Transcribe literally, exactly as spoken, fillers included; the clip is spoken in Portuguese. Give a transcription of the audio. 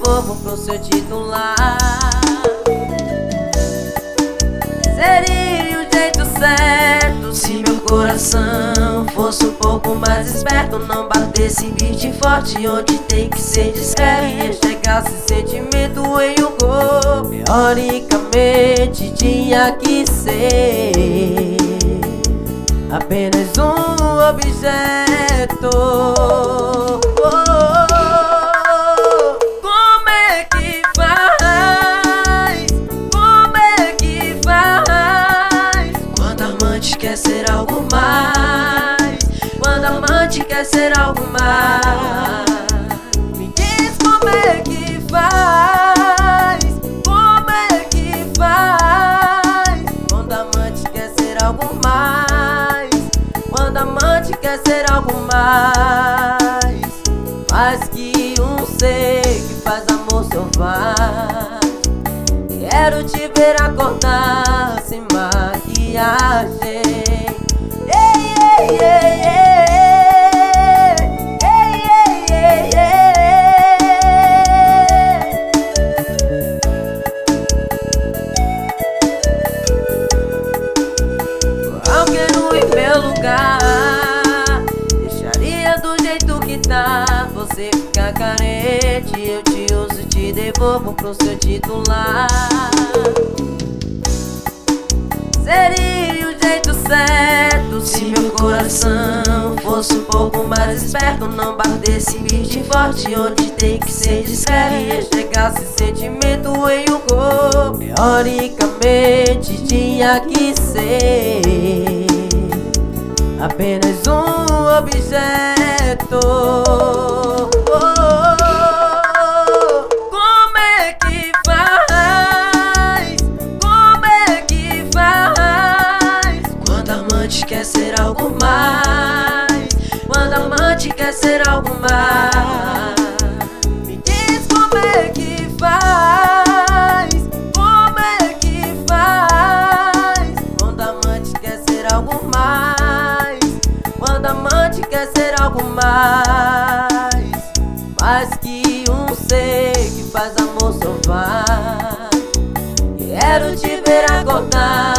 devolvo pro seu titular. Seria o jeito certo se meu coração fosse um pouco mais esperto, não batesse beat forte onde tem que ser discreto e enxergasse sentimento em um corpo. Teoricamente tinha que ser apenas um objeto. Como é que faz? Como é que faz? Quando amante quer ser algo mais, quando amante quer ser algo mais. Me diz como é que faz, como é que faz? Quando amante quer ser algo mais, quando amante quer ser algo mais. Mais que um ser que faz amor selvagem. Quero te ver acordar sem maquiagem. Ei, ei, ei, ei, ei, ei, ei, ei. Qualquer um em meu lugar deixaria do jeito que tá. Você fica carente, eu te uso e te devolvo pro seu titular. Seria o jeito certo se meu coração fosse um pouco mais esperto, não batesse beat forte onde tem que ser discreto e enxergasse sentimento em um corpo. Teoricamente tinha que ser apenas um objeto. Como é que faz? Como é que faz? Quando amante quer ser algo mais, quando amante quer ser algo mais. Me diz como é que faz, como é que faz? Quando amante quer ser algo mais, quando amante quer ser algo mais. Mais que um ser que faz amor selvagem. Quero te ver acordar